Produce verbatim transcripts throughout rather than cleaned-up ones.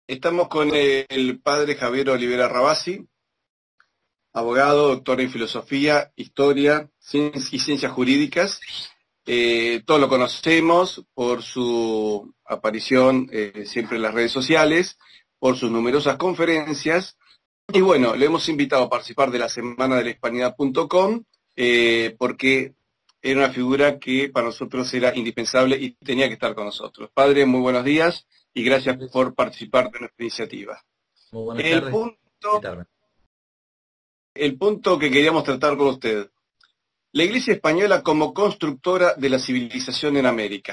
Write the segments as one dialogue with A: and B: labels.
A: Estamos con el padre Javier Olivera Rabasi, abogado, doctor en filosofía, historia y ciencias jurídicas. Eh, todos lo conocemos por su aparición eh, siempre en las redes sociales, por sus numerosas conferencias. Y bueno, le hemos invitado a participar de la Semana de la Hispanidad punto com eh, porque era una figura que para nosotros era indispensable y tenía que estar con nosotros. Padre, muy buenos días y gracias por participar de nuestra iniciativa.
B: Muy buenas
A: el
B: tardes.
A: Punto, el punto que queríamos tratar con usted. La Iglesia española como constructora de la civilización en América.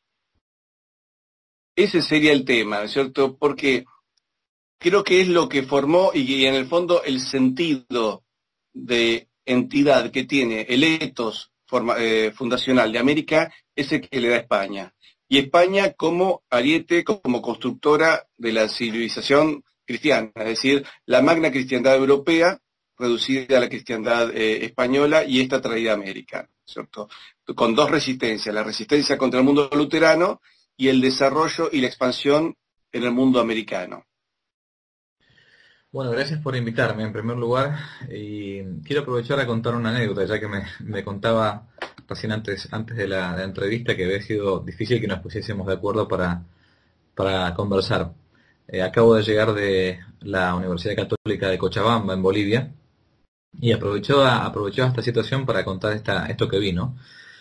A: Ese sería el tema, ¿no es cierto? Porque creo que es lo que formó y en el fondo el sentido de entidad que tiene el ethos forma, eh, fundacional de América, ese que le da España. Y España como ariete, como constructora de la civilización cristiana, es decir, la magna cristiandad europea, reducida a la cristiandad eh, española y esta traída a América, ¿cierto? Con dos resistencias, la resistencia contra el mundo luterano y el desarrollo y la expansión en el mundo americano.
B: Bueno, gracias por invitarme en primer lugar y quiero aprovechar a contar una anécdota, ya que me, me contaba recién antes, antes de, la, de la entrevista que había sido difícil que nos pusiésemos de acuerdo para, para conversar. Eh, acabo de llegar de la Universidad Católica de Cochabamba, en Bolivia, y aprovechó, aprovechó esta situación para contar esta, esto que vino.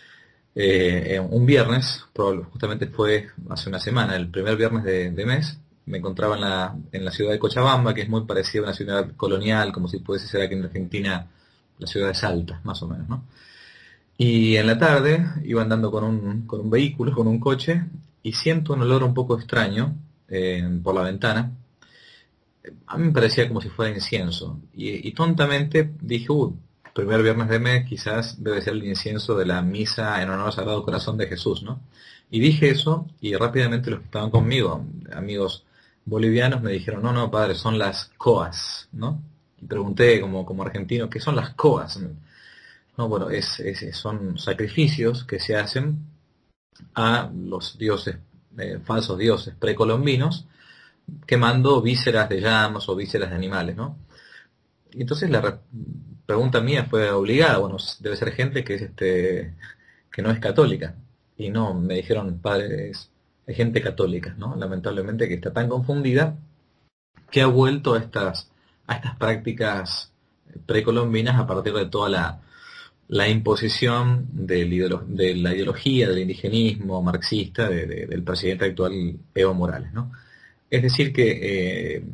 B: Eh, un viernes, justamente fue hace una semana, el primer viernes de, de mes, me encontraba en la, en la ciudad de Cochabamba, que es muy parecida a una ciudad colonial, como si pudiese ser aquí en Argentina la ciudad de Salta, más o menos, ¿no? Y en la tarde iba andando con un, con un vehículo, con un coche, y siento un olor un poco extraño eh, por la ventana. A mí me parecía como si fuera incienso, y, y tontamente dije, uh, primer viernes de mes, quizás debe ser el incienso de la misa en honor al Sagrado Corazón de Jesús, ¿no? Y dije eso, y rápidamente los que estaban conmigo, amigos bolivianos, me dijeron, no, no, padre, son las coas, ¿no? Y pregunté como, como argentino, ¿qué son las coas? No, bueno, es, es, son sacrificios que se hacen a los dioses, eh, falsos dioses precolombinos, quemando vísceras de llamas o vísceras de animales, ¿no? Y entonces la re- pregunta mía fue obligada, bueno, debe ser gente que es este que no es católica. Y no, me dijeron, padre, es, es gente católica, ¿no? Lamentablemente que está tan confundida que ha vuelto a estas, a estas prácticas precolombinas a partir de toda la, la imposición del ideolo- de la ideología del indigenismo marxista de- de- del presidente actual Evo Morales, ¿no? Es decir que eh,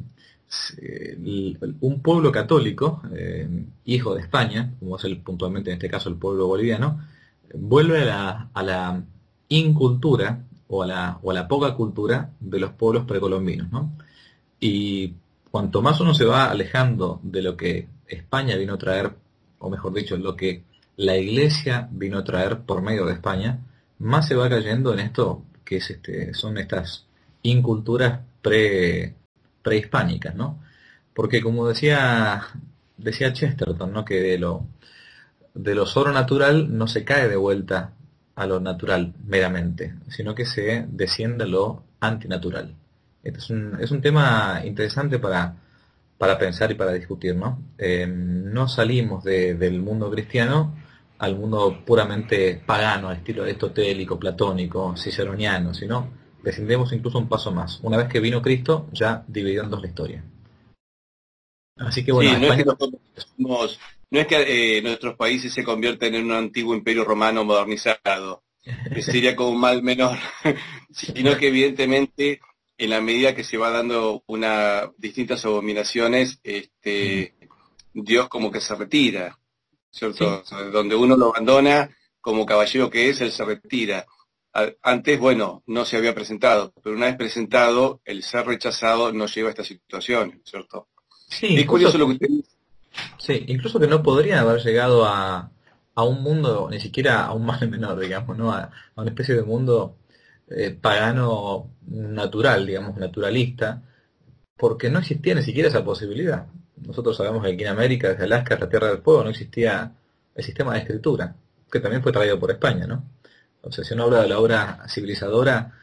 B: un pueblo católico, eh, hijo de España, como es el, puntualmente en este caso el pueblo boliviano, vuelve a la, a la incultura o a, la, o a la poca cultura de los pueblos precolombinos, ¿no? Y cuanto más uno se va alejando de lo que España vino a traer, o mejor dicho, lo que la Iglesia vino a traer por medio de España, más se va cayendo en esto que es este, son estas inculturas pre, prehispánicas, ¿no? Porque como decía, decía Chesterton, ¿no? Que de lo, de lo sobrenatural no se cae de vuelta a lo natural meramente, sino que se desciende a lo antinatural. Este es un, es un tema interesante para, para pensar y para discutir, ¿no? Eh, no salimos de, del mundo cristiano al mundo puramente pagano, al estilo aristotélico, platónico, ciceroniano, sino descendemos incluso un paso más. Una vez que vino Cristo, ya dividió en dos la historia. Así que bueno,
A: Sí, no es
B: España...
A: que nosotros somos, no es que eh, nuestros países se convierten en un antiguo imperio romano modernizado, que sería como un mal menor, sino que evidentemente en la medida que se va dando una distintas abominaciones, este, Dios como que se retira, ¿cierto?
B: Sí,
A: O sea, donde uno lo abandona como caballero que es, él se retira. A- Antes, bueno, no se había presentado, pero una vez presentado, el ser rechazado nos lleva a esta situación, ¿cierto?
B: sí,
A: Es
B: incluso
A: curioso lo que usted dice.
B: Sí, incluso que no podrían haber llegado a, a un mundo, ni siquiera a un mal menor, digamos, ¿no? A, a una especie de mundo eh, pagano natural, digamos, naturalista, porque no existía ni siquiera esa posibilidad. Nosotros sabemos que aquí en América, desde Alaska hasta Tierra del Fuego, no existía el sistema de escritura, que también fue traído por España, ¿no? O sea, si uno habla de la obra civilizadora,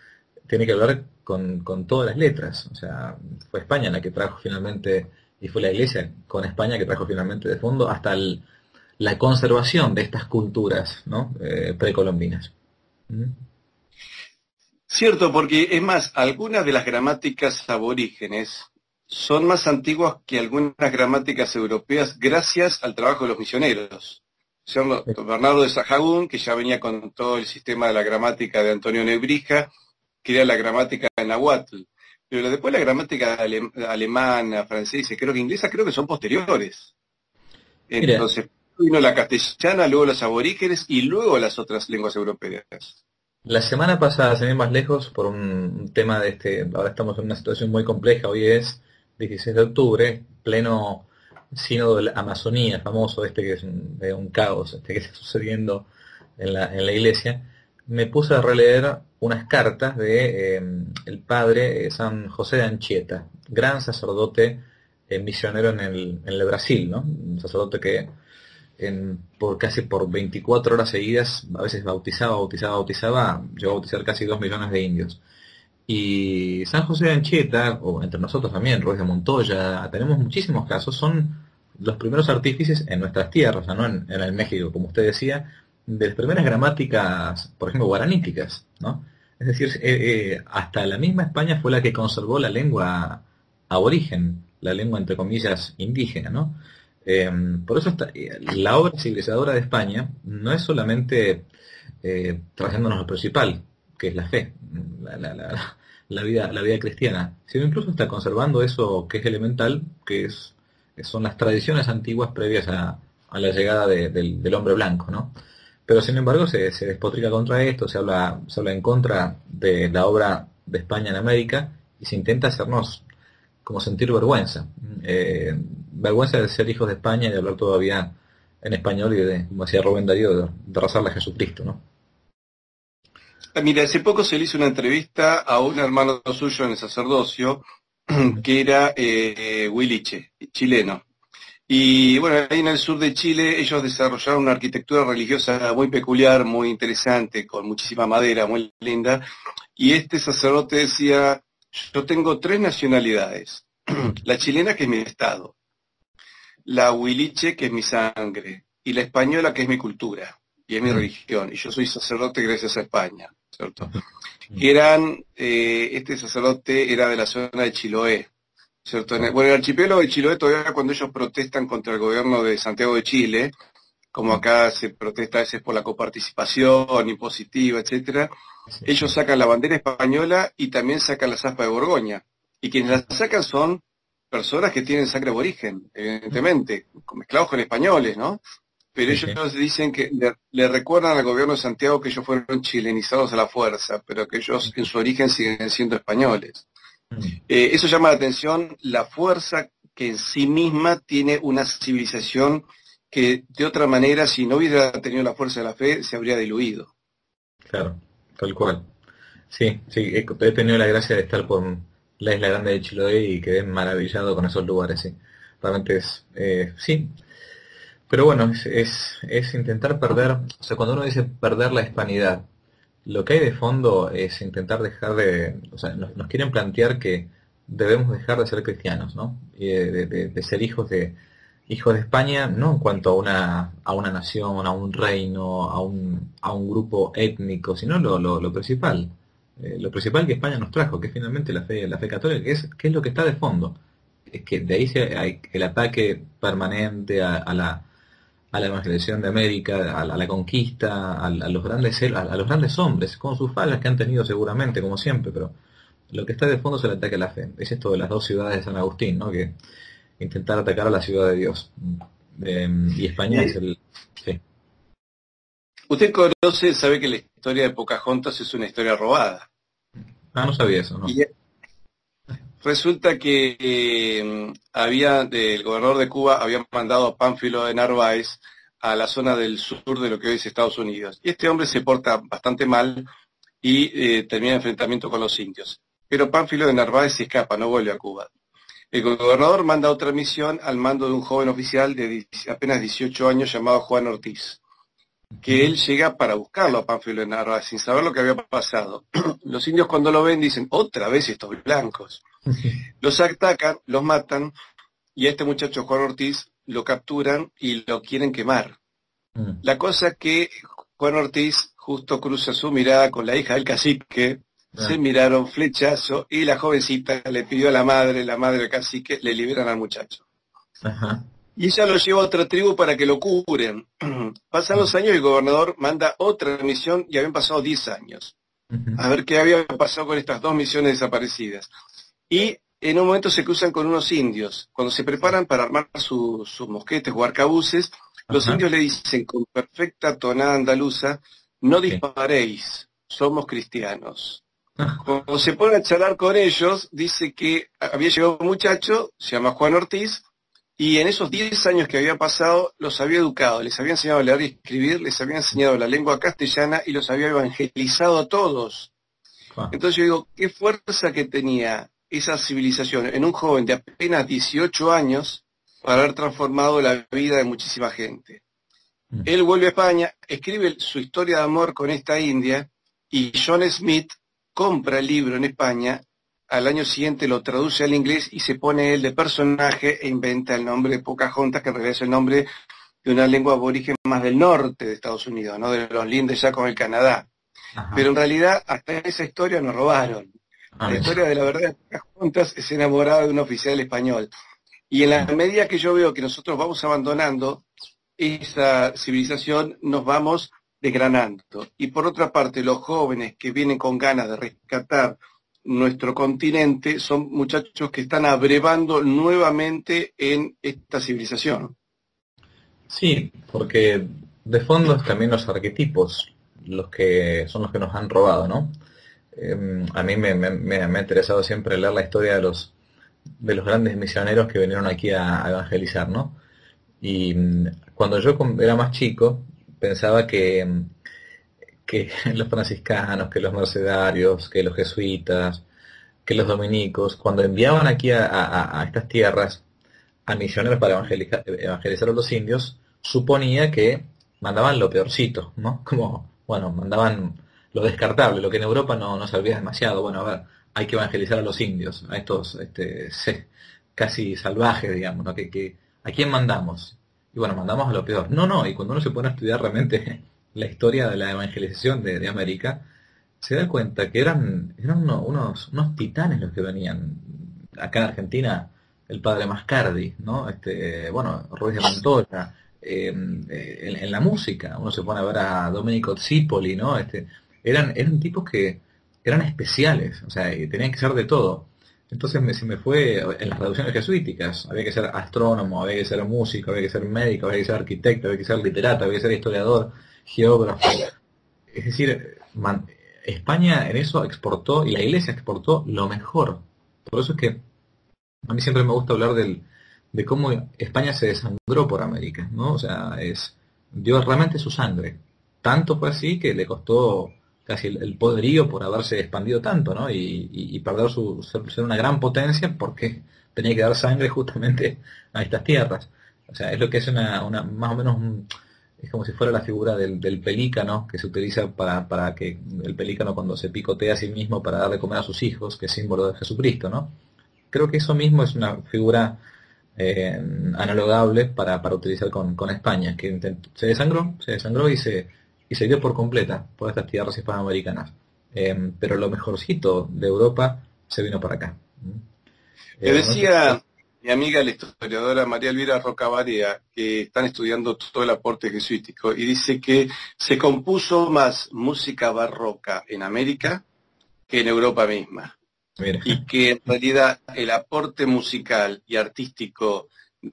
B: tiene que hablar con, con todas las letras. O sea, fue España la que trajo finalmente, y fue la Iglesia con España que trajo finalmente de fondo hasta el, la conservación de estas culturas, ¿no? eh, precolombinas. ¿Mm?
A: Cierto, porque es más, algunas de las gramáticas aborígenes son más antiguas que algunas gramáticas europeas gracias al trabajo de los misioneros. O sea, Bernardo de Sahagún, que ya venía con todo el sistema de la gramática de Antonio Nebrija, que era la gramática de Nahuatl. Pero después la gramática ale- alemana, francesa, creo que inglesa, creo que son posteriores. Entonces, vino la castellana, luego los aborígenes y luego las otras lenguas europeas.
B: La semana pasada, sin ir más lejos, por un, un tema de este, ahora estamos en una situación muy compleja, hoy es dieciséis de octubre, pleno sínodo de la Amazonía, famoso este que es un, de un caos este que está sucediendo en la, en la iglesia, me puse a releer unas cartas de eh, el padre eh, San José de Anchieta, gran sacerdote eh, misionero en el, en el Brasil, ¿no? Un sacerdote que en, por casi por veinticuatro horas seguidas, a veces bautizaba, bautizaba, bautizaba, llegó a bautizar casi dos millones de indios. Y San José de Anchieta, o entre nosotros también, Ruiz de Montoya, tenemos muchísimos casos, son los primeros artífices en nuestras tierras, ¿no? en, en el México, como usted decía, de las primeras gramáticas, por ejemplo, guaraníticas, ¿no? Es decir, eh, eh, hasta la misma España fue la que conservó la lengua aborigen, la lengua entre comillas indígena, ¿no? Eh, por eso está, eh, la obra civilizadora de España no es solamente eh, trayéndonos lo principal, que es la fe, la, la, la, la vida, la vida cristiana, sino incluso está conservando eso que es elemental, que es que son las tradiciones antiguas previas a, a la llegada de, del, del hombre blanco, ¿no? Pero sin embargo se, se despotrica contra esto, se habla, se habla en contra de la obra de España en América y se intenta hacernos como sentir vergüenza, eh, vergüenza de ser hijos de España y de hablar todavía en español y de, como decía Rubén Darío, de, de rezarle a Jesucristo, ¿no?
A: Mira, hace poco se le hizo una entrevista a un hermano suyo en el sacerdocio, que era eh, Huiliche, chileno. Y bueno, ahí en el sur de Chile ellos desarrollaron una arquitectura religiosa muy peculiar, muy interesante, con muchísima madera, muy linda. Y este sacerdote decía, yo tengo tres nacionalidades. La chilena, que es mi estado, la huiliche, que es mi sangre, y la española, que es mi cultura, y es mi religión. Y yo soy sacerdote gracias a España, ¿cierto? Eran, eh, este sacerdote era de la zona de Chiloé, ¿cierto? En el, bueno, el archipiélago de Chiloé todavía cuando ellos protestan contra el gobierno de Santiago de Chile, como acá se protesta a veces por la coparticipación impositiva, etcétera, sí, ellos sí. sacan la bandera española y también sacan la zaspa de Borgoña. Y quienes la sacan son personas que tienen sangre aborigen, evidentemente, mezclados con españoles, ¿no? Pero sí, ellos sí. dicen que le, le recuerdan al gobierno de Santiago que ellos fueron chilenizados a la fuerza, pero que ellos en su origen siguen siendo españoles. Eh, eso llama la atención, la fuerza que en sí misma tiene una civilización que de otra manera, si no hubiera tenido la fuerza de la fe, se habría diluido.
B: Claro, tal cual. Sí, sí, he, he tenido la gracia de estar por la Isla Grande de Chiloé y quedé maravillado con esos lugares, sí. Realmente es, eh, sí. Pero bueno, es, es, es intentar perder, o sea, cuando uno dice perder la hispanidad, lo que hay de fondo es intentar dejar de, o sea, nos, nos quieren plantear que debemos dejar de ser cristianos, ¿no? Y de, de, de ser hijos de hijos de España, no en cuanto a una a una nación, a un reino, a un a un grupo étnico, sino lo, lo, lo principal, eh, lo principal que España nos trajo, que es finalmente la fe la fe católica, que es que es lo que está de fondo, es que de ahí se, hay el ataque permanente a, a la a la evangelización de América, a la, a la conquista, a, a los grandes a, a los grandes hombres, con sus fallas que han tenido seguramente, como siempre, pero lo que está de fondo es el ataque a la fe. Es esto de las dos ciudades de San Agustín, ¿no? Que intentar atacar a la ciudad de Dios. Eh, y España sí. es el... Sí.
A: Usted conoce, sabe que la historia de Pocahontas es una historia robada.
B: Ah, no sabía eso, ¿no?
A: Y resulta que eh, había, el gobernador de Cuba había mandado a Pánfilo de Narváez a la zona del sur de lo que hoy es Estados Unidos. Y este hombre se porta bastante mal y eh, termina en enfrentamiento con los indios. Pero Pánfilo de Narváez se escapa, no vuelve a Cuba. El gobernador manda otra misión al mando de un joven oficial de apenas dieciocho años llamado Juan Ortiz. que él llega para buscarlo a Pánfilo de Narváez, sin saber lo que había pasado. Los indios cuando lo ven dicen, otra vez estos blancos. Los atacan, los matan, y a este muchacho Juan Ortiz lo capturan y lo quieren quemar. Mm. La cosa es que Juan Ortiz justo cruza su mirada con la hija del cacique, ah. se miraron flechazo, y la jovencita le pidió a la madre, la madre del cacique, le liberan al muchacho. Ajá. Y ella lo lleva a otra tribu para que lo curen. Pasan los años y el gobernador manda otra misión, y habían pasado diez años. Uh-huh. A ver qué había pasado con estas dos misiones desaparecidas. Y en un momento se cruzan con unos indios. Cuando se preparan para armar su, sus mosquetes o arcabuces, uh-huh. los indios le dicen con perfecta tonada andaluza, no okay. disparéis, somos cristianos. Cuando se pone a charlar con ellos, dice que había llegado un muchacho, se llama Juan Ortiz, y en esos diez años que había pasado, los había educado, les había enseñado a leer y escribir, les había enseñado la lengua castellana y los había evangelizado a todos. Ah. Entonces yo digo, qué fuerza que tenía esa civilización en un joven de apenas dieciocho años para haber transformado la vida de muchísima gente. Mm. Él vuelve a España, escribe su historia de amor con esta india, y John Smith compra el libro en España. Al año siguiente lo traduce al inglés y se pone él de personaje e inventa el nombre de Pocahontas, que en realidad es el nombre de una lengua aborigen más del norte de Estados Unidos, no de los lindes ya con el Canadá. Ajá. Pero en realidad hasta esa historia nos robaron. Ah, la historia de la verdad de Pocahontas es enamorada de un oficial español. Y en la medida que yo veo que nosotros vamos abandonando esa civilización, nos vamos desgranando. Y por otra parte, los jóvenes que vienen con ganas de rescatar nuestro continente son muchachos que están abrevando nuevamente en esta civilización.
B: Sí, porque de fondo es también los arquetipos los que son los que nos han robado, ¿no? Eh, a mí me, me, me ha interesado siempre leer la historia de los de los grandes misioneros que vinieron aquí a, a evangelizar, ¿no? Y cuando yo era más chico pensaba que que los franciscanos, que los mercedarios, que los jesuitas, que los dominicos, cuando enviaban aquí a, a, a estas tierras a misioneros para evangelizar, evangelizar a los indios, suponía que mandaban lo peorcito, ¿no? Como, bueno, mandaban lo descartable, lo que en Europa no, no servía demasiado. Bueno, a ver, hay que evangelizar a los indios, a estos este, casi salvajes, digamos, ¿no? Que, que, ¿a quién mandamos? Y bueno, mandamos a lo peor. No, no, y cuando uno se pone a estudiar realmente la historia de la evangelización de, de América, se da cuenta que eran, eran unos, unos, unos titanes los que venían. Acá en Argentina, el padre Mascardi, ¿no? Este, bueno, Ruiz de Montoya, eh, en, en la música, uno se pone a ver a Domenico Zipoli, ¿no? Este, eran, eran tipos que eran especiales, o sea, tenían que ser de todo. Entonces me, se me fue en las traducciones jesuíticas, había que ser astrónomo, había que ser músico, había que ser médico, había que ser arquitecto, había que ser literato, había que ser historiador, geógrafo. Es decir, man, España en eso exportó, y la Iglesia exportó lo mejor. Por eso es que a mí siempre me gusta hablar del, de cómo España se desangró por América, ¿no? O sea, es dio realmente su sangre. Tanto fue así que le costó casi el, el poderío por haberse expandido tanto, ¿no? Y, y, y perder su ser, ser una gran potencia porque tenía que dar sangre justamente a estas tierras. O sea, es lo que es una, una más o menos un, es como si fuera la figura del, del pelícano que se utiliza para, para que el pelícano cuando se picotea a sí mismo para darle comer a sus hijos, que es símbolo de Jesucristo, ¿no? Creo que eso mismo es una figura eh, analogable para, para utilizar con, con España, que intentó, se desangró, se desangró y se, y se dio por completa por estas tierras hispanoamericanas. Eh, pero lo mejorcito de Europa se vino para acá.
A: Eh, Te decía... No mi amiga, la historiadora María Elvira Rocabaria, que están estudiando todo el aporte jesuítico, y dice que se compuso más música barroca en América que en Europa misma. Mira. Y que en realidad el aporte musical y artístico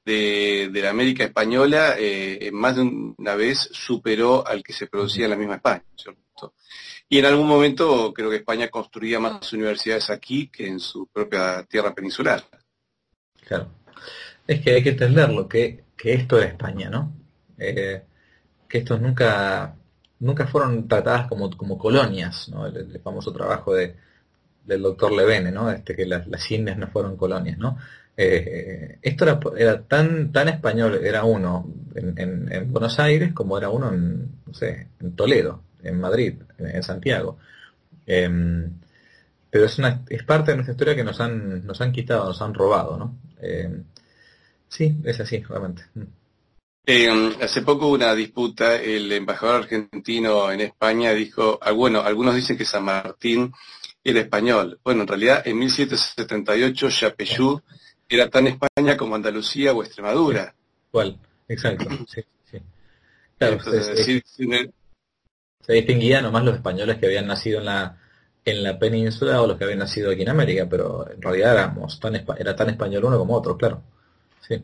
A: de, de la América española eh, más de una vez superó al que se producía en la misma España, ¿cierto? Y en algún momento creo que España construía más universidades aquí que en su propia tierra peninsular.
B: Claro, es que hay que entenderlo, que, que esto es España, ¿no? Eh, que estos nunca nunca fueron tratadas como, como colonias, ¿no? El, el famoso trabajo de, del doctor Levene, ¿no? Este, que las, las Indias no fueron colonias, ¿no? Eh, esto era, era tan tan español, era uno en, en, en Buenos Aires como era uno en, no sé, en Toledo, en Madrid, en, en Santiago. Eh, pero es una es parte de nuestra historia que nos han nos han quitado, nos han robado, ¿no? Eh, sí, es así, realmente.
A: Eh, hace poco hubo una disputa, el embajador argentino en España dijo, ah, bueno, algunos dicen que San Martín era español. Bueno, en realidad en mil setecientos setenta y ocho Yapeyú era tan España como Andalucía o
B: Sí,
A: Extremadura.
B: ¿cuál? Exacto, sí, sí. Claro,
A: Entonces,
B: es- es-
A: decir,
B: se distinguía nomás los españoles que habían nacido en la en la península o los que habían nacido aquí en América, pero en realidad éramos tan espa- era tan español uno como otro, claro. Sí.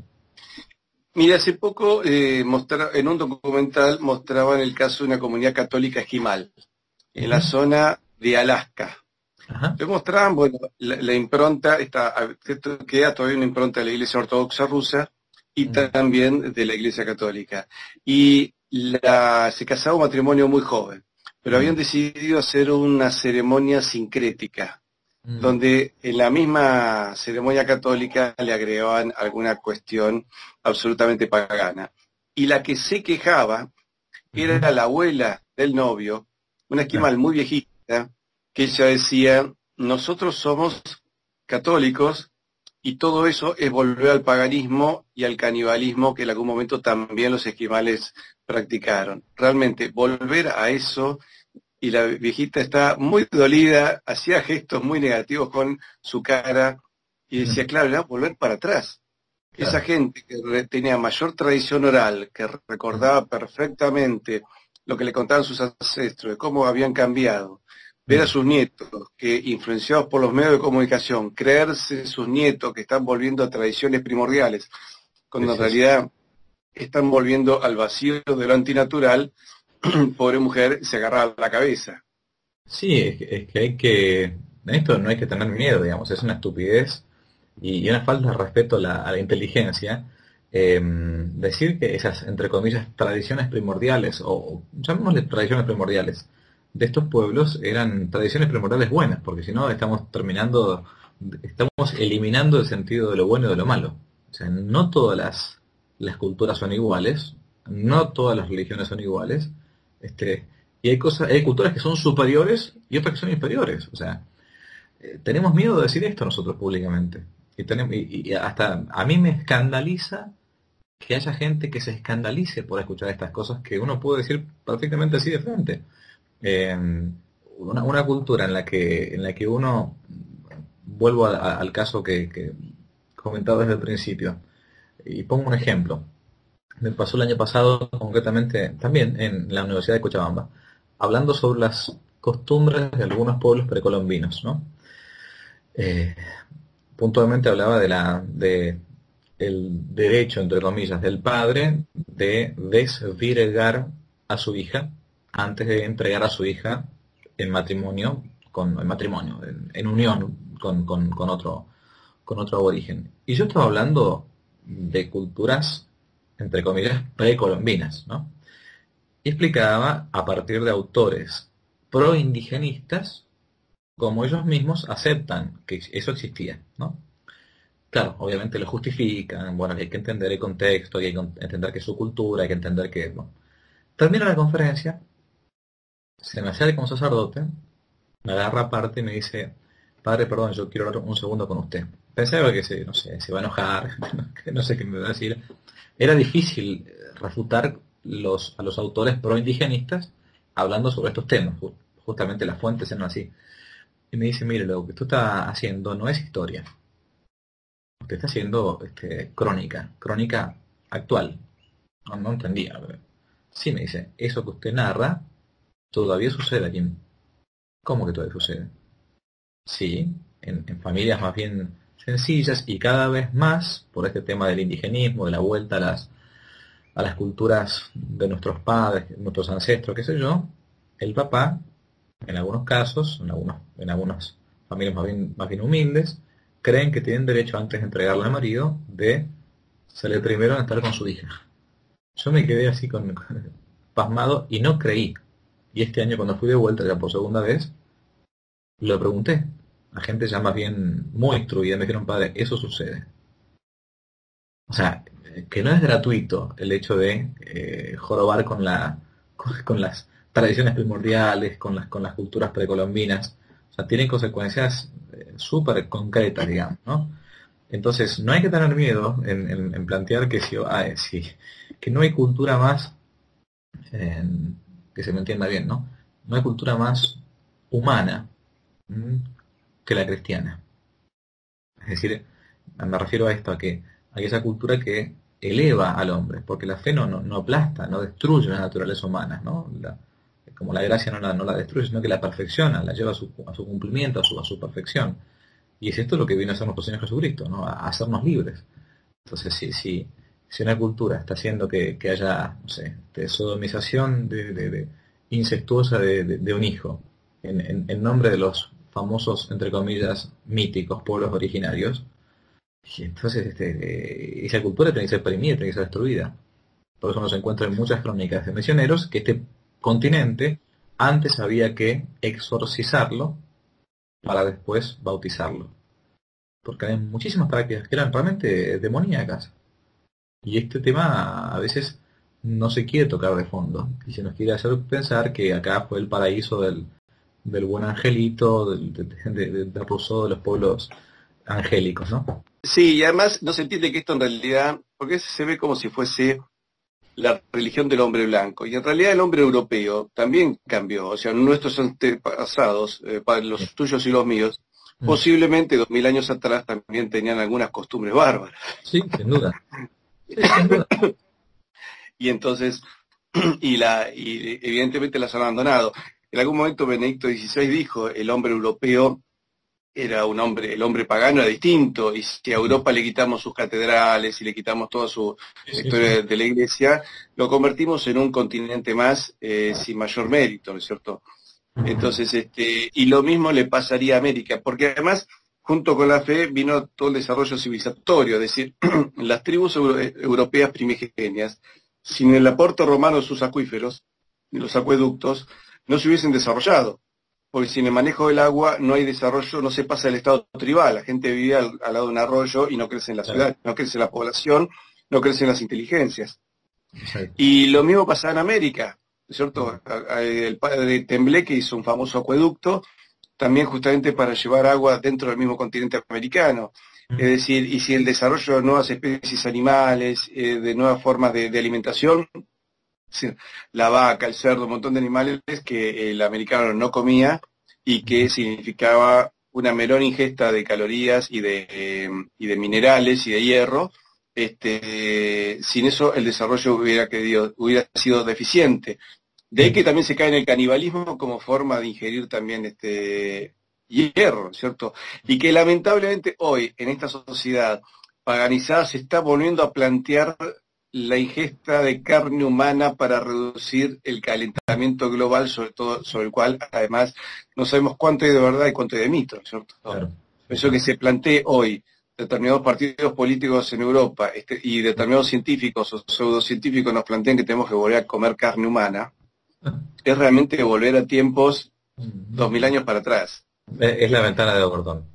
A: mira, hace poco eh, mostra- en un documental mostraban el caso de una comunidad católica esquimal en
B: Ujú.
A: la zona de Alaska.
B: Ajá.
A: Le mostraban, bueno, la, la impronta, está, queda todavía una impronta de la Iglesia Ortodoxa rusa y
B: Mm.
A: también de la Iglesia Católica. Y la, se casaba un matrimonio muy joven, pero habían
B: Mm.
A: decidido hacer una ceremonia sincrética,
B: Mm.
A: donde en la misma ceremonia católica le agregaban alguna cuestión absolutamente pagana. Y la que se quejaba
B: Ujú.
A: era la abuela del novio, una
B: Ah,
A: esquimal muy viejita, que ella decía, nosotros somos católicos y todo eso es volver al paganismo y al canibalismo que en algún momento también los esquimales practicaron. Realmente, volver a eso, y la viejita está muy dolida, hacía gestos muy negativos con su cara y decía, claro, era volver para atrás. Esa
B: claro.
A: gente que re- tenía mayor tradición oral, que
B: Mm.
A: recordaba perfectamente lo que le contaban sus ancestros, de cómo habían cambiado, ver a
B: Mm.
A: sus nietos, que influenciados por los medios de comunicación, creerse sus nietos que están volviendo a tradiciones primordiales,
B: Sí,
A: cuando en
B: sí, sí.
A: realidad están volviendo al vacío de lo antinatural, pobre mujer se agarraba la cabeza.
B: Sí, es que, es que hay que, en esto no hay que tener miedo, digamos, es una estupidez y, y una falta de respeto a la, a la inteligencia. eh, decir que esas, entre comillas, tradiciones primordiales, o o llamémosle tradiciones primordiales, de estos pueblos eran tradiciones primordiales buenas, porque si no estamos terminando, estamos eliminando el sentido de lo bueno y de lo malo. O sea, no todas las, las culturas son iguales, no todas las religiones son iguales, este, y hay cosas, hay culturas que son superiores y otras que son inferiores. O sea, eh, tenemos miedo de decir esto nosotros públicamente. Y, tenemos, y, y hasta a mí me escandaliza que haya gente que se escandalice por escuchar estas cosas que uno puede decir perfectamente así de frente. Eh, una, una cultura en la que en la que uno, vuelvo a- a- al caso que, que comentaba desde el principio, y pongo un ejemplo. Me pasó el año pasado, concretamente, también en la Universidad de Cochabamba, hablando sobre las costumbres de algunos pueblos precolombinos, ¿no? Eh, puntualmente hablaba de la de el derecho, entre comillas, del padre de desvirgar a su hija antes de entregar a su hija en matrimonio, con en matrimonio, en, en unión con, con, con otro con otro aborigen. Y yo estaba hablando de culturas, entre comillas, precolombinas, ¿no? Y explicaba a partir de autores pro-indigenistas como ellos mismos aceptan que eso existía, ¿no? Claro, obviamente lo justifican, bueno, hay que entender el contexto, hay que entender que es su cultura, hay que entender que, bueno. Termina la conferencia, se me acerca un sacerdote, me agarra aparte y me dice, padre, perdón, yo quiero hablar un segundo con usted. Pensaba que se, no sé, se va a enojar, que no sé qué me va a decir. Era difícil refutar los, a los autores pro-indigenistas hablando sobre estos temas. Justamente las fuentes eran así. Y me dice, mire, lo que tú estás haciendo no es historia. Usted está haciendo este, crónica, crónica actual. No, no entendía. Sí, me dice, eso que usted narra todavía sucede aquí. ¿Cómo que todavía sucede? Sí, en, en familias más bien sencillas y cada vez más por este tema del indigenismo, de la vuelta a las, a las culturas de nuestros padres, nuestros ancestros, qué sé yo, el papá, en algunos casos, en, algunos, en algunas familias más bien, más bien humildes, creen que tienen derecho antes de entregarle al marido de ser el primero en estar con su hija. Yo me quedé así con, con- pasmado y no creí. Y este año cuando fui de vuelta ya por segunda vez, lo pregunté. La gente ya más bien muy instruida me dijeron, padre, eso sucede. O sea, que no es gratuito el hecho de eh, jorobar con la, con, con las tradiciones primordiales, con las, con las culturas precolombinas. O sea, tienen consecuencias eh, súper concretas, digamos, ¿no? Entonces, no hay que tener miedo en, en, en plantear que si, ah, si, que no hay cultura más, eh, que se me entienda bien, ¿no? No hay cultura más humana ¿m? que la cristiana. Es decir, me refiero a esto, a que hay esa cultura que eleva al hombre, porque la fe no, no, no aplasta, no destruye la naturaleza humana, ¿no? La, como la gracia no la, no la destruye, sino que la perfecciona, la lleva a su, a su cumplimiento, a su, a su perfección. Y es esto lo que vino a hacer nuestro Señor Jesucristo, ¿no? A hacernos libres. Entonces, si, si, si una cultura está haciendo que, que haya, no sé, de sodomización de, de, de incestuosa de, de, de un hijo, en, en, en nombre de los famosos, entre comillas, míticos pueblos originarios, y entonces este, esa cultura tiene que ser reprimida, tiene que ser destruida. Por eso nos encuentra en muchas crónicas de misioneros que este continente antes había que exorcizarlo para después bautizarlo. Porque hay muchísimas prácticas que eran realmente demoníacas. Y este tema a veces no se quiere tocar de fondo. Y se nos quiere hacer pensar que acá fue el paraíso del, del buen angelito, del, de, de, de, de Rousseau, de los pueblos angélicos, ¿no?
A: Sí, y además no se entiende que esto en realidad, porque se ve como si fuese la religión del hombre blanco, y en realidad el hombre europeo también cambió, o sea, nuestros antepasados, eh, los tuyos y los míos, mm. posiblemente dos mil años atrás también tenían algunas costumbres bárbaras.
B: Sí, sin duda. Sí, sin duda.
A: Y entonces, y, la, y evidentemente las han abandonado. En algún momento Benedicto dieciséis dijo, el hombre europeo era un hombre, el hombre pagano era distinto, y si a Europa le quitamos sus catedrales y le quitamos toda su sí, historia sí. de la iglesia, lo convertimos en un continente más eh, sin mayor mérito, ¿no es cierto? Entonces, este, y lo mismo le pasaría a América, porque además, junto con la fe, vino todo el desarrollo civilizatorio, es decir, las tribus euro, europeas primigenias, sin el aporte romano de sus acuíferos, de los acueductos, no se hubiesen desarrollado. Porque sin el manejo del agua no hay desarrollo, no se pasa del estado tribal, la gente vive al, al lado de un arroyo y no crece en la ciudad, no crece la población, no crecen las inteligencias. Sí. Y lo mismo pasa en América, ¿cierto? El padre de Tembleque hizo un famoso acueducto, también justamente para llevar agua dentro del mismo continente americano. Es decir, y si el desarrollo de nuevas especies animales, eh, de nuevas formas de, de alimentación, la vaca, el cerdo, un montón de animales que el americano no comía y que significaba una menor ingesta de calorías y de, eh, y de minerales y de hierro. Este, sin eso el desarrollo hubiera, querido, hubiera sido deficiente. De ahí que también se cae en el canibalismo como forma de ingerir también este hierro, ¿cierto? Y que lamentablemente hoy en esta sociedad paganizada se está volviendo a plantear la ingesta de carne humana para reducir el calentamiento global, sobre todo, sobre el cual además no sabemos cuánto hay de verdad y cuánto hay de mito, ¿cierto? Claro. Eso que se plantee hoy, determinados partidos políticos en Europa este, y determinados científicos o pseudocientíficos nos plantean que tenemos que volver a comer carne humana, es realmente volver a tiempos dos mil años para atrás.
B: Es la ventana de Obertón.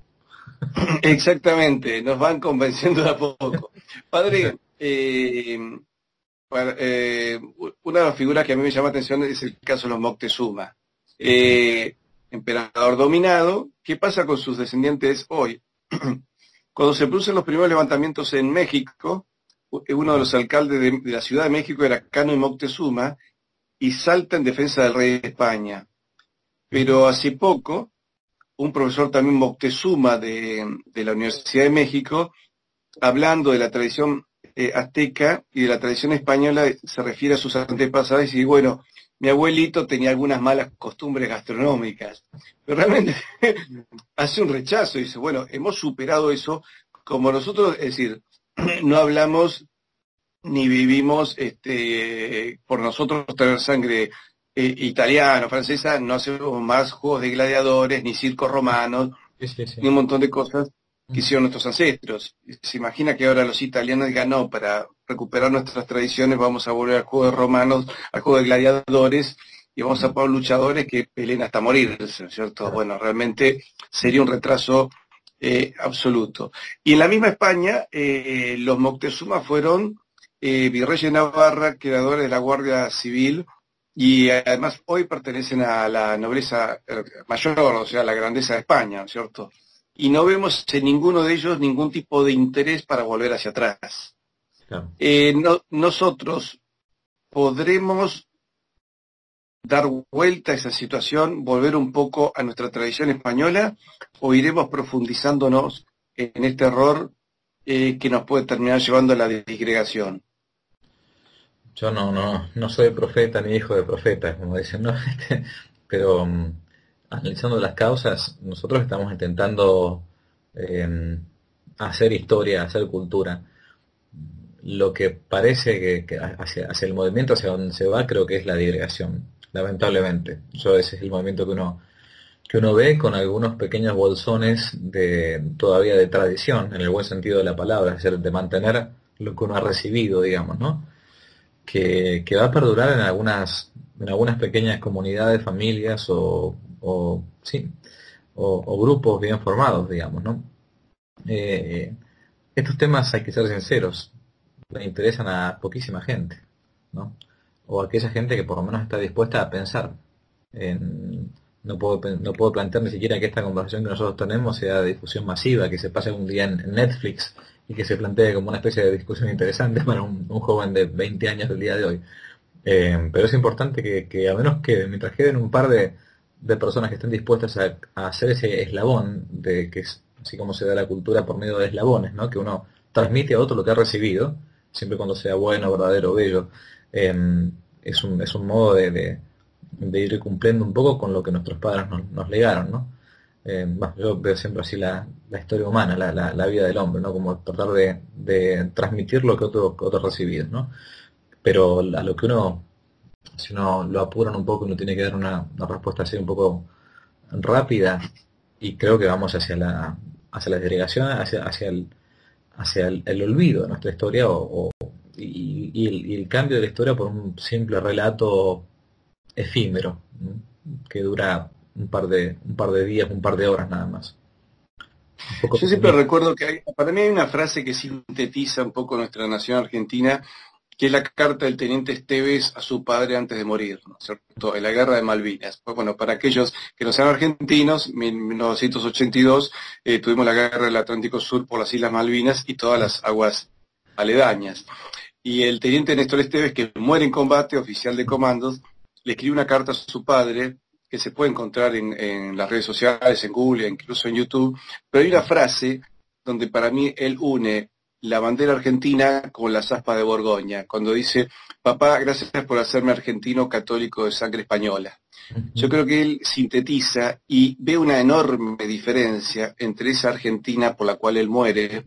A: Exactamente, nos van convenciendo de a poco. Padre, eh, para, eh, una de las figuras que a mí me llama la atención es el caso de los Moctezuma. Eh, emperador dominado, ¿qué pasa con sus descendientes hoy? Cuando se producen los primeros levantamientos en México, uno de los alcaldes de, de la Ciudad de México era Cano y Moctezuma, y salta en defensa del rey de España. Pero hace poco, un profesor también Moctezuma de, de la Universidad de México, hablando de la tradición eh, azteca y de la tradición española, se refiere a sus antepasados y dice, bueno, mi abuelito tenía algunas malas costumbres gastronómicas. Pero realmente hace un rechazo y dice, bueno, hemos superado eso, como nosotros, es decir, no hablamos ni vivimos este, por nosotros tener sangre eh, italiana, francesa, no hacemos más juegos de gladiadores, ni circos romanos, sí, sí, sí. ni un montón de cosas que hicieron nuestros ancestros. Se imagina que ahora los italianos digan, no, para recuperar nuestras tradiciones vamos a volver al juego de romanos, al juego de gladiadores, y vamos a poner luchadores que peleen hasta morir, ¿cierto? Bueno, realmente sería un retraso eh, absoluto. Y en la misma España, eh, los Moctezuma fueron eh, virreyes de Navarra, creadores de la Guardia Civil, y además hoy pertenecen a la nobleza mayor, o sea, a la grandeza de España, ¿no es cierto? Y no vemos en ninguno de ellos ningún tipo de interés para volver hacia atrás.
B: Claro.
A: Eh, no, nosotros podremos dar vuelta a esa situación, volver un poco a nuestra tradición española, o iremos profundizándonos en este error eh, que nos puede terminar llevando a la disgregación.
B: Yo no, no, no soy profeta ni hijo de profeta, como dicen, ¿no? Este, pero um, analizando las causas, nosotros estamos intentando eh, hacer historia, hacer cultura. Lo que parece que, que hacia, hacia el movimiento hacia donde se va, creo que es la disgregación, lamentablemente. Yo ese es el movimiento que uno que uno ve con algunos pequeños bolsones de todavía de tradición, en el buen sentido de la palabra, es decir, de mantener lo que uno ha recibido, digamos, ¿no? Que, que va a perdurar en algunas, en algunas pequeñas comunidades, familias o, o sí, o, o grupos bien formados, digamos, ¿no? Eh, estos temas, hay que ser sinceros, le interesan a poquísima gente, ¿no? O a aquella gente que por lo menos está dispuesta a pensar. En, no puedo no puedo plantear ni siquiera que esta conversación que nosotros tenemos sea de difusión masiva, que se pase un día en, en Netflix y que se plantee como una especie de discusión interesante para un, un joven de veinte años del día de hoy. Eh, pero es importante que, que a menos que mientras queden un par de, de personas que estén dispuestas a, a hacer ese eslabón, de que es así como se da la cultura por medio de eslabones, ¿no? Que uno transmite a otro lo que ha recibido, siempre cuando sea bueno, verdadero, bello. Eh, es, un, es un modo de, de, de ir cumpliendo un poco con lo que nuestros padres nos, nos legaron, ¿no? Eh, bueno, yo veo siempre así la, la historia humana, la, la, la vida del hombre, ¿no? Como tratar de, de transmitir lo que otros que otros recibidos, ¿no? Pero a lo que uno, si uno lo apuran un poco, uno tiene que dar una, una respuesta así un poco rápida, y creo que vamos hacia la hacia la segregación, hacia, hacia el hacia el, el olvido de nuestra historia, o, o y, y, el, y el cambio de la historia por un simple relato efímero, ¿no? Que dura un par de un par de días, un par de horas nada más.
A: Yo siempre recuerdo que hay, para mí hay una frase que sintetiza un poco nuestra nación argentina, que es la carta del teniente Esteves a su padre antes de morir, ¿no es cierto?, en la guerra de Malvinas. Pues bueno, para aquellos que no sean argentinos, en mil novecientos ochenta y dos eh, tuvimos la guerra del Atlántico Sur por las Islas Malvinas y todas las aguas aledañas. Y el teniente Néstor Esteves, que muere en combate, oficial de comandos, le escribe una carta a su padre, que se puede encontrar en, en las redes sociales, en Google, incluso en YouTube, pero hay una frase donde para mí él une la bandera argentina con las aspas de Borgoña, cuando dice: papá, gracias por hacerme argentino católico de sangre española. Yo creo que él sintetiza y ve una enorme diferencia entre esa Argentina por la cual él muere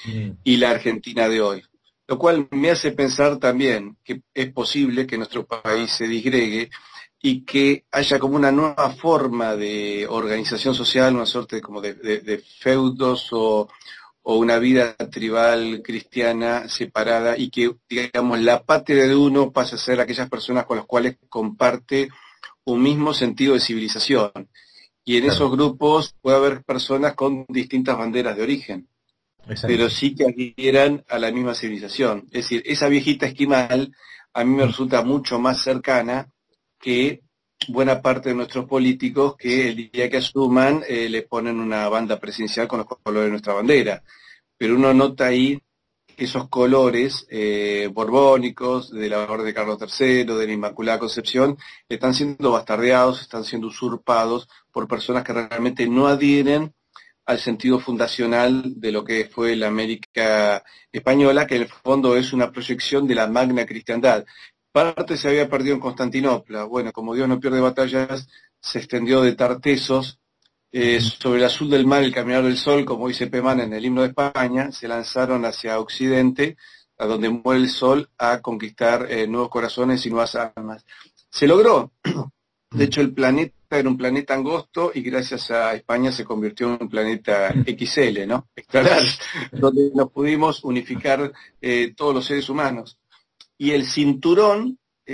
A: y la Argentina de hoy. Lo cual me hace pensar también que es posible que nuestro país se disgregue y que haya como una nueva forma de organización social, una suerte como de, de, de feudos o, o una vida tribal cristiana separada, y que, digamos, la patria de uno pase a ser aquellas personas con las cuales comparte un mismo sentido de civilización. Y en claro. esos grupos puede haber personas con distintas banderas de origen, Exacto. pero sí que adhieran a la misma civilización. Es decir, esa viejita esquimal a mí me resulta mucho más cercana que buena parte de nuestros políticos, que el día que asuman eh, le ponen una banda presidencial con los colores de nuestra bandera. Pero uno nota ahí que esos colores eh, borbónicos, de la orden de Carlos tercero, de la Inmaculada Concepción, están siendo bastardeados, están siendo usurpados por personas que realmente no adhieren al sentido fundacional de lo que fue la América española, que en el fondo es una proyección de la magna cristiandad. Parte se había perdido en Constantinopla. Bueno, como Dios no pierde batallas, se extendió de Tartesos, eh, sobre el azul del mar, el caminar del sol, como dice Pemán en el himno de España, se lanzaron hacia Occidente, a donde muere el sol, a conquistar eh, nuevos corazones y nuevas almas. Se logró. De hecho, el planeta era un planeta angosto y gracias a España se convirtió en un planeta equis ele, ¿no? Estelar, donde nos pudimos unificar eh, todos los seres humanos. Y el cinturón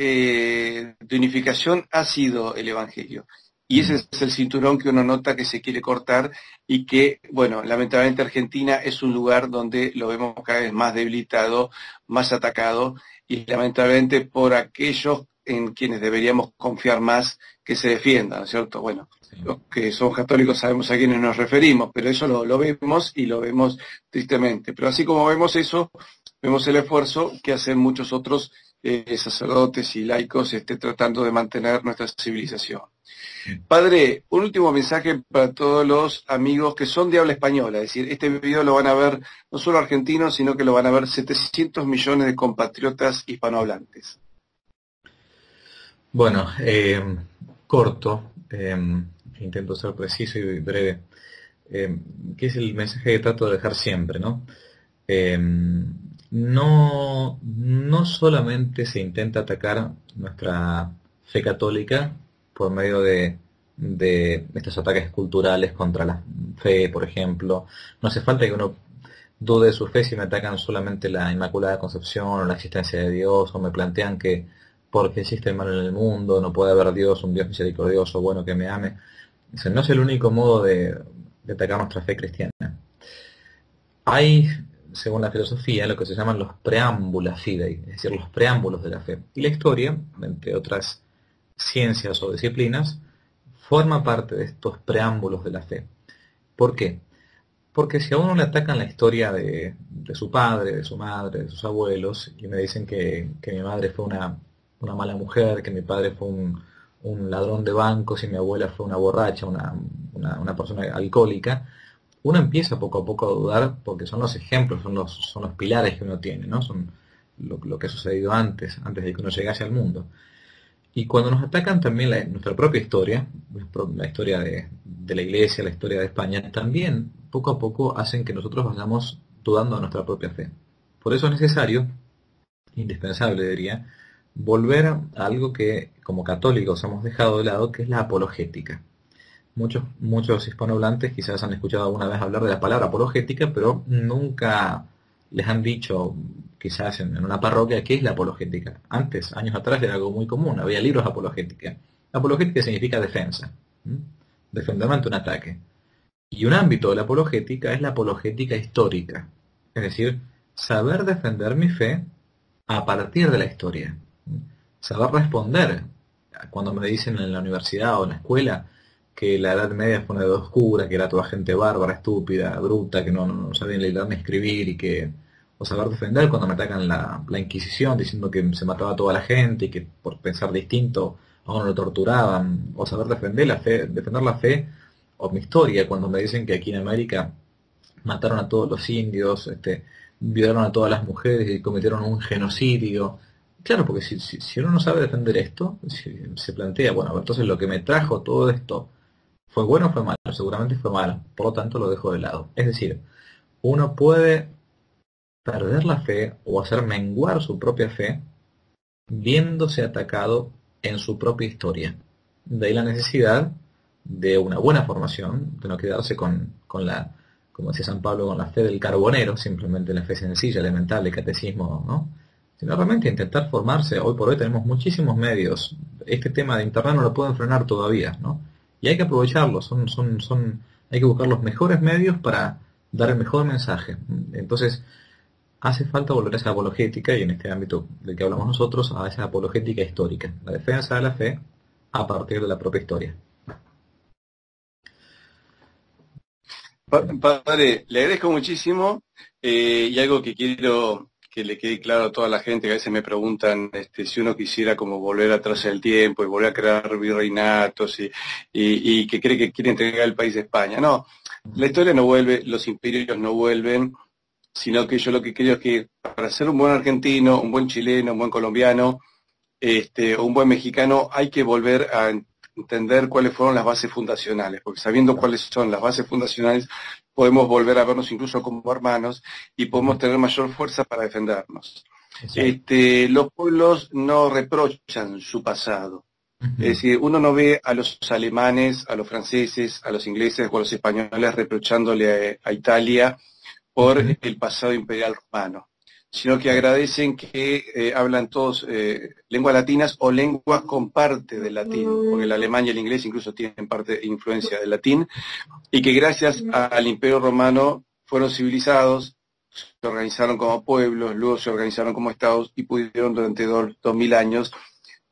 A: eh, de unificación ha sido el Evangelio. Y ese es el cinturón que uno nota que se quiere cortar y que, bueno, lamentablemente Argentina es un lugar donde lo vemos cada vez más debilitado, más atacado, y lamentablemente por aquellos en quienes deberíamos confiar más que se defiendan, ¿no es cierto? Bueno, sí. Los que somos católicos sabemos a quiénes nos referimos, pero eso lo, lo vemos y lo vemos tristemente. Pero así como vemos eso, vemos el esfuerzo que hacen muchos otros eh, sacerdotes y laicos este, tratando de mantener nuestra civilización. Padre, un último mensaje para todos los amigos que son de habla española, es decir, este video lo van a ver no solo argentinos, sino que lo van a ver setecientos millones de compatriotas hispanohablantes.
B: Bueno, eh, corto, eh, intento ser preciso y breve, eh, que es el mensaje que trato de dejar siempre, ¿no? Eh, no, no solamente se intenta atacar nuestra fe católica por medio de, de estos ataques culturales contra la fe, por ejemplo. No hace falta que uno dude de su fe si me atacan solamente la Inmaculada Concepción o la existencia de Dios, o me plantean que porque existe el mal en el mundo no puede haber Dios, un Dios misericordioso, bueno, que me ame. O sea, no es el único modo de, de atacar nuestra fe cristiana. Hay, según la filosofía, lo que se llaman los preámbula fidei, es decir, los preámbulos de la fe. Y la historia, entre otras ciencias o disciplinas, forma parte de estos preámbulos de la fe. ¿Por qué? Porque si a uno le atacan la historia de, de su padre, de su madre, de sus abuelos, y me dicen que, que mi madre fue una, una mala mujer, que mi padre fue un, un ladrón de bancos y mi abuela fue una borracha, una, una, una persona alcohólica, uno empieza poco a poco a dudar, porque son los ejemplos, son los, son los pilares que uno tiene, ¿no? Son lo, lo que ha sucedido antes, antes de que uno llegase al mundo. Y cuando nos atacan también la, nuestra propia historia, la historia de, de la Iglesia, la historia de España, también poco a poco hacen que nosotros vayamos dudando de nuestra propia fe. Por eso es necesario, indispensable diría, volver a algo que como católicos hemos dejado de lado, que es la apologética. Muchos, muchos hispanohablantes quizás han escuchado alguna vez hablar de la palabra apologética, pero nunca les han dicho, quizás en, en una parroquia, ¿qué es la apologética? Antes, años atrás, era algo muy común, había libros de apologética. Apologética significa defensa, ¿m? defender ante un ataque. Y un ámbito de la apologética es la apologética histórica, es decir, saber defender mi fe a partir de la historia. ¿m? Saber responder cuando me dicen en la universidad o en la escuela que la Edad Media fue una edad oscura, que era toda gente bárbara, estúpida, bruta, que no, no sabían leer ni escribir, y que o saber defender cuando me atacan la, la Inquisición diciendo que se mataba a toda la gente y que por pensar distinto a uno lo torturaban, o saber defender la fe, defender la fe o mi historia cuando me dicen que aquí en América mataron a todos los indios, este, violaron a todas las mujeres y cometieron un genocidio. Claro, porque si, si, si uno no sabe defender esto, si, se plantea, bueno, entonces lo que me trajo todo esto, ¿fue bueno o fue malo? Seguramente fue malo, por lo tanto lo dejo de lado. Es decir, uno puede perder la fe o hacer menguar su propia fe viéndose atacado en su propia historia. De ahí la necesidad de una buena formación, de no quedarse con, con la, como decía San Pablo, con la fe del carbonero, simplemente la fe sencilla, elemental, el catecismo, ¿no? Sino realmente intentar formarse. Hoy por hoy tenemos muchísimos medios. Este tema de internet no lo pueden frenar todavía, ¿no? Y hay que aprovecharlos, son, son, son, hay que buscar los mejores medios para dar el mejor mensaje. Entonces, hace falta volver a esa apologética, y en este ámbito del que hablamos nosotros, a esa apologética histórica, la defensa de la fe a partir de la propia historia.
A: Padre, le agradezco muchísimo, eh, y algo que quiero que le quede claro a toda la gente que a veces me preguntan este, si uno quisiera como volver atrás en el tiempo y volver a crear virreinatos y, y, y que cree que quiere entregar el país a España. No, la historia no vuelve, los imperios no vuelven, sino que yo lo que creo es que para ser un buen argentino, un buen chileno, un buen colombiano, este, o un buen mexicano, hay que volver a entender cuáles fueron las bases fundacionales, porque sabiendo cuáles son las bases fundacionales, podemos volver a vernos incluso como hermanos y podemos tener mayor fuerza para defendernos. Sí. Este, los pueblos no reprochan su pasado. Uh-huh. Es decir, uno no ve a los alemanes, a los franceses, a los ingleses o a los españoles reprochándole a, a Italia por uh-huh. el pasado imperial romano, sino que agradecen que eh, hablan todos eh, lenguas latinas o lenguas con parte del latín, porque el alemán y el inglés incluso tienen parte de influencia del latín, y que gracias a, al Imperio Romano fueron civilizados, se organizaron como pueblos, luego se organizaron como estados y pudieron durante dos, dos mil años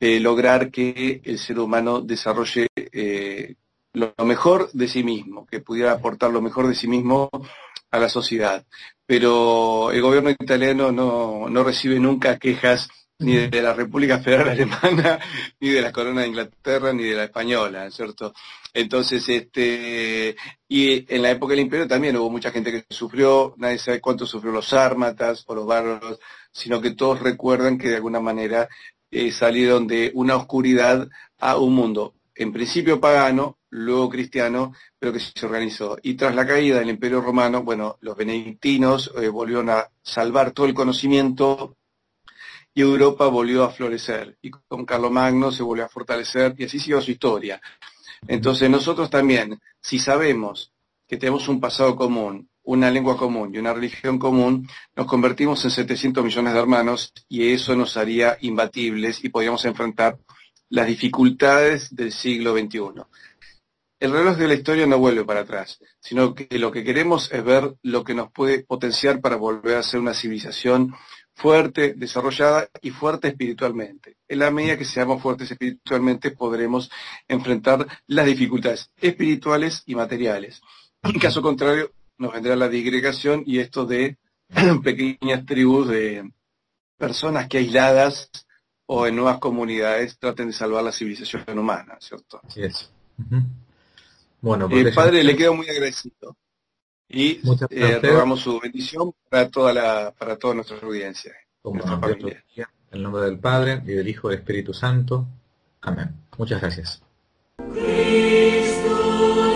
A: eh, lograr que el ser humano desarrolle eh, lo mejor de sí mismo, que pudiera aportar lo mejor de sí mismo a la sociedad. Pero el gobierno italiano no, no recibe nunca quejas ni de la República Federal Alemana, ni de la Corona de Inglaterra, ni de la Española, ¿cierto? Entonces, este, y en la época del Imperio también hubo mucha gente que sufrió, nadie sabe cuánto sufrió los sármatas o los bárbaros, sino que todos recuerdan que de alguna manera eh, salieron de una oscuridad a un mundo, en principio pagano, luego cristiano, pero que se organizó. Y tras la caída del Imperio Romano, bueno, los benedictinos eh, volvieron a salvar todo el conocimiento y Europa volvió a florecer. Y con Carlomagno se volvió a fortalecer y así siguió su historia. Entonces nosotros también, si sabemos que tenemos un pasado común, una lengua común y una religión común, nos convertimos en setecientos millones de hermanos y eso nos haría imbatibles y podríamos enfrentar las dificultades del siglo veintiuno. El reloj de la historia no vuelve para atrás, sino que lo que queremos es ver lo que nos puede potenciar para volver a ser una civilización fuerte, desarrollada y fuerte espiritualmente. En la medida que seamos fuertes espiritualmente podremos enfrentar las dificultades espirituales y materiales. En caso contrario, nos vendrá la disgregación y esto de pequeñas tribus de personas que aisladas o en nuevas comunidades traten de salvar la civilización humana, ¿cierto?
B: Así es. Uh-huh. Bueno,
A: eh, padre, le quedo muy agradecido y eh, rogamos su bendición para toda la para toda nuestra audiencia,
B: Como
A: nuestra familia.
B: En el nombre del Padre y del Hijo y del Espíritu Santo. Amén. Muchas gracias.
C: Cristo.